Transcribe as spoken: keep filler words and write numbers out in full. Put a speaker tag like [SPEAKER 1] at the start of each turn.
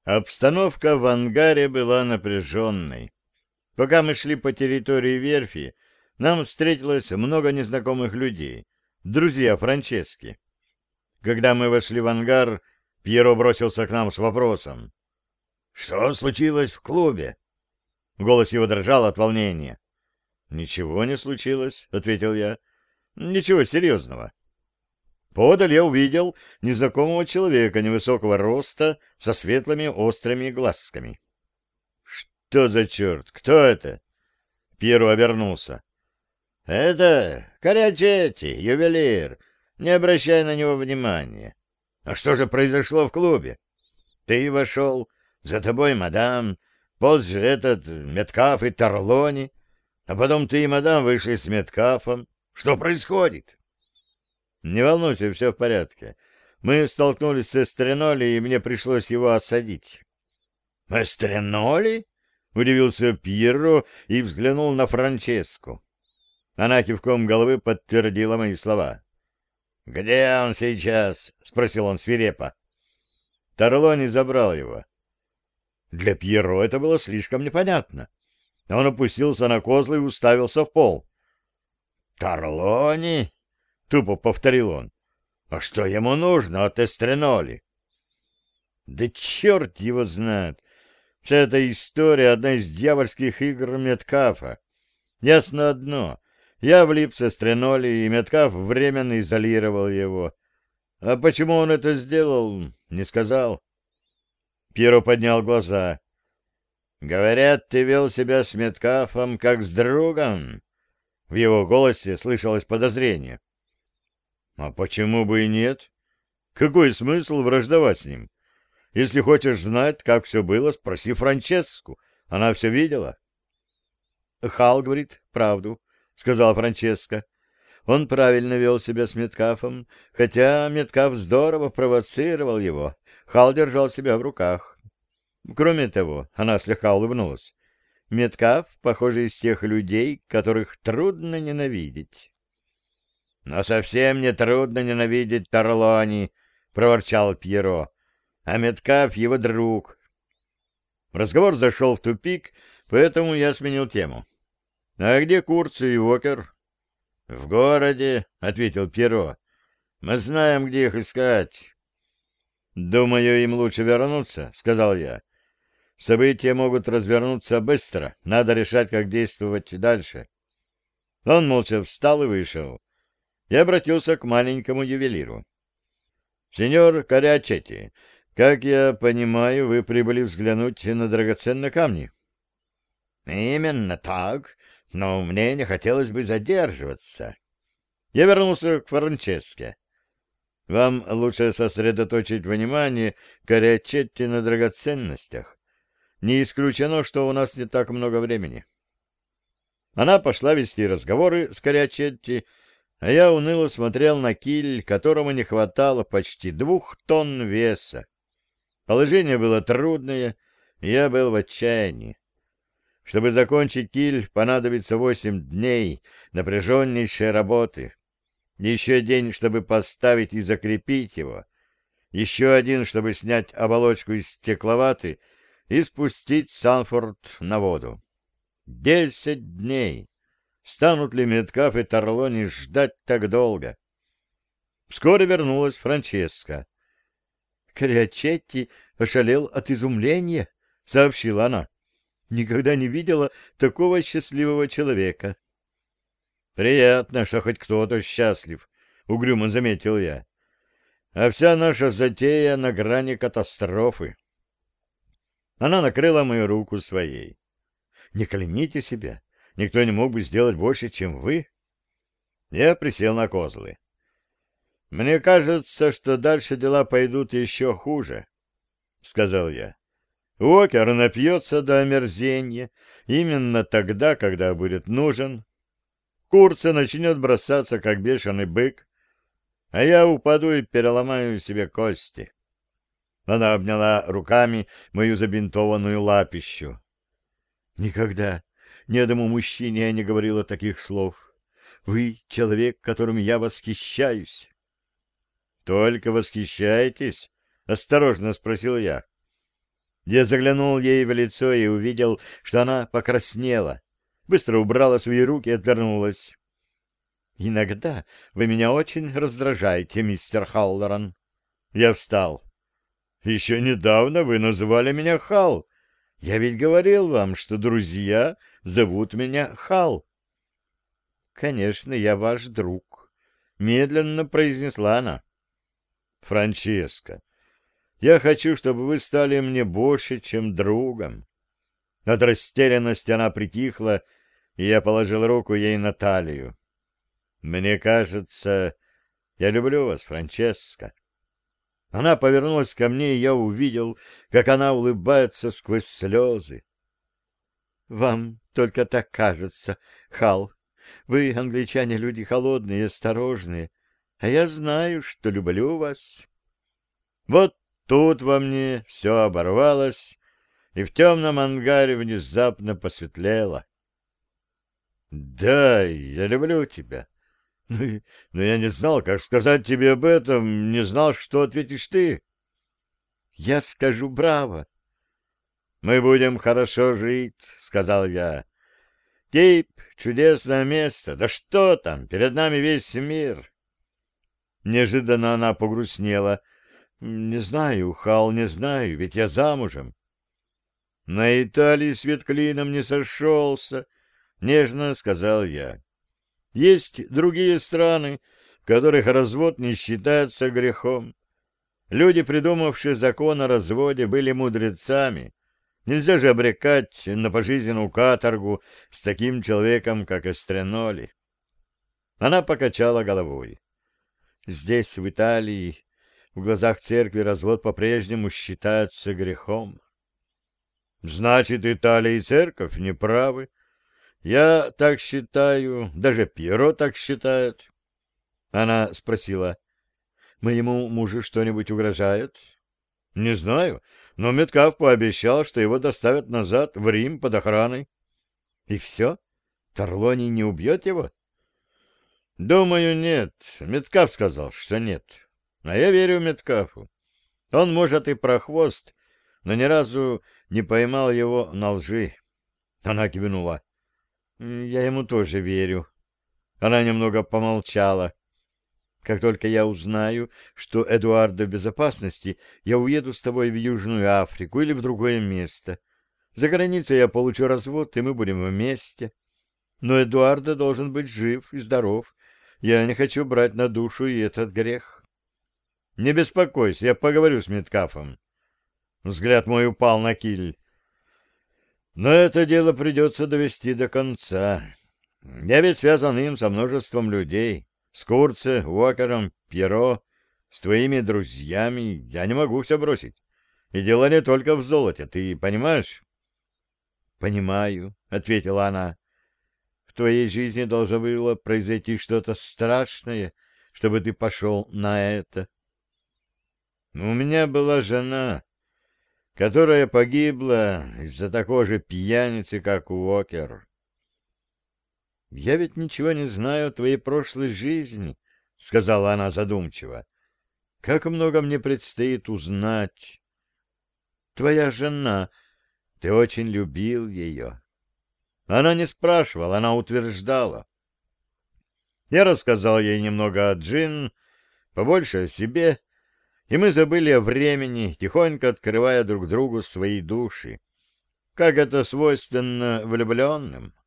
[SPEAKER 1] Обстановка в ангаре была напряженной. Пока мы шли по территории верфи, нам встретилось много незнакомых людей, друзья Франчески. Когда мы вошли в ангар, Пьеро бросился к нам с вопросом. «Что случилось в клубе?» Голос его дрожал от волнения. «Ничего не случилось», — ответил я. «Ничего серьезного». Подаль я увидел незнакомого человека невысокого роста со светлыми острыми глазками. «Что за черт? Кто это?» Пьеро обернулся. «Это Корячетти, ювелир. Не обращай на него внимания. А что же произошло в клубе? Ты вошел, за тобой мадам, позже этот Меткаф и Тарлони, а потом ты и мадам вышли с Меткафом. Что происходит?» «Не волнуйся, все в порядке. Мы столкнулись с Эстреноли, и мне пришлось его осадить». «Эстреноли?» — удивился Пьеро и взглянул на Франческу. Она кивком головы подтвердила мои слова. «Где он сейчас?» — спросил он свирепо. Тарлони забрал его. Для Пьеро это было слишком непонятно. Он опустился на козлы и уставился в пол. «Тарлони?» — тупо повторил он. «А что ему нужно от Эстреноли?» «Да черт его знает! Вся эта история — одна из дьявольских игр Меткафа. Ясно одно. Я влип с Эстреноли, и Меткаф временно изолировал его. А почему он это сделал, не сказал». Пьеро поднял глаза. «Говорят, ты вел себя с Меткафом как с другом?» В его голосе слышалось подозрение. «А почему бы и нет? Какой смысл враждовать с ним? Если хочешь знать, как все было, спроси Франческу. Она все видела». «Хал говорит правду», — сказала Франческа. «Он правильно вел себя с Меткафом, хотя Меткаф здорово провоцировал его. Хал держал себя в руках. Кроме того, она слегка улыбнулась, Меткаф, похоже, из тех людей, которых трудно ненавидеть». «Но совсем не трудно ненавидеть Тарлони», — проворчал Пьеро. «А Меткаф — его друг». Разговор зашел в тупик, поэтому я сменил тему. «А где Курци и Уокер?» «В городе», — ответил Пьеро. «Мы знаем, где их искать». «Думаю, им лучше вернуться», — сказал я. «События могут развернуться быстро. Надо решать, как действовать дальше». Он молча встал и вышел. Я обратился к маленькому ювелиру. «Сеньор Корячетти, как я понимаю, вы прибыли взглянуть на драгоценные камни?» «Именно так, но мне не хотелось бы задерживаться». Я вернулся к Франческе. «Вам лучше сосредоточить внимание, Корячетти, на драгоценностях. Не исключено, что у нас не так много времени». Она пошла вести разговоры с Корячетти, а я уныло смотрел на киль, которому не хватало почти двух тонн веса. Положение было трудное, и я был в отчаянии. Чтобы закончить киль, понадобится восемь дней напряженнейшей работы. Еще день, чтобы поставить и закрепить его. Еще один, чтобы снять оболочку из стекловаты и спустить Санфорд на воду. Десять дней! Станут ли Меткаф и Тарлони ждать так долго? Вскоре вернулась Франческа. «Корячетти ошалел от изумления», — сообщила она. «Никогда не видела такого счастливого человека». «Приятно, что хоть кто-то счастлив», — угрюмо заметил я. «А вся наша затея на грани катастрофы». Она накрыла мою руку своей. «Не кляните себя. Никто не мог бы сделать больше, чем вы». Я присел на козлы. «Мне кажется, что дальше дела пойдут еще хуже», — сказал я. «Уокер напьется до омерзения именно тогда, когда будет нужен. Курца начнет бросаться, как бешеный бык, а я упаду и переломаю себе кости». Она обняла руками мою забинтованную лапищу. «Никогда ни одному мужчине я не говорила таких слов. Вы — человек, которым я восхищаюсь». «Только восхищаетесь?» — осторожно спросил я. Я заглянул ей в лицо и увидел, что она покраснела. Быстро убрала свои руки и отвернулась. «Иногда вы меня очень раздражаете, мистер Халлоран». Я встал. «Еще недавно вы называли меня Хал. Я ведь говорил вам, что друзья зовут меня Хал». «Конечно, я ваш друг», — медленно произнесла она. «Франческа, я хочу, чтобы вы стали мне больше, чем другом». От растерянности она притихла, и я положил руку ей на талию. «Мне кажется, я люблю вас, Франческа». Она повернулась ко мне, и я увидел, как она улыбается сквозь слезы. «Вам только так кажется, Хал. Вы, англичане, люди холодные и осторожные, а я знаю, что люблю вас». Вот тут во мне все оборвалось, и в темном ангаре внезапно посветлело. «Да, я люблю тебя. Ну, и- но я не знал, как сказать тебе об этом, не знал, что ответишь ты». «Я скажу браво». «Мы будем хорошо жить», — сказал я. «Кейп — чудесное место. Да что там, перед нами весь мир». Неожиданно она погрустнела. «Не знаю, Хал, не знаю, ведь я замужем». «На Италии свет клином не сошелся», — нежно сказал я. «Есть другие страны, в которых развод не считается грехом. Люди, придумавшие закон о разводе, были мудрецами. Нельзя же обрекать на пожизненную каторгу с таким человеком, как Эстреноли». Она покачала головой. «Здесь, в Италии, в глазах церкви развод по-прежнему считается грехом». «Значит, Италия и церковь не правы. Я так считаю, даже Пьеро так считает». Она спросила: «Моему мужу что-нибудь угрожает?» «Не знаю, но Меткалф пообещал, что его доставят назад, в Рим, под охраной». «И все? Торлоний не убьет его?» «Думаю, нет. Меткалф сказал, что нет. А я верю Меткалфу. Он, может, и прохвост, но ни разу не поймал его на лжи». Она кивнула. «Я ему тоже верю». Она немного помолчала. «Как только я узнаю, что Эдуардо в безопасности, я уеду с тобой в Южную Африку или в другое место. За границей я получу развод, и мы будем вместе. Но Эдуардо должен быть жив и здоров. Я не хочу брать на душу и этот грех». «Не беспокойся, я поговорю с Меткалфом». Взгляд мой упал на киль. «Но это дело придется довести до конца. Я ведь связан им со множеством людей. С Курце, Уокером, Пьеро, с твоими друзьями. Я не могу все бросить. И дело не только в золоте, ты понимаешь?» «Понимаю», — ответила она. «В твоей жизни должно было произойти что-то страшное, чтобы ты пошел на это». «У меня была жена, которая погибла из-за такого же пьяницы, как Уокер». «Я ведь ничего не знаю о твоей прошлой жизни», — сказала она задумчиво. «Как много мне предстоит узнать. Твоя жена, ты очень любил ее». Она не спрашивала, она утверждала. Я рассказал ей немного о Джин, побольше о себе, и мы забыли о времени, тихонько открывая друг другу свои души, как это свойственно влюбленным.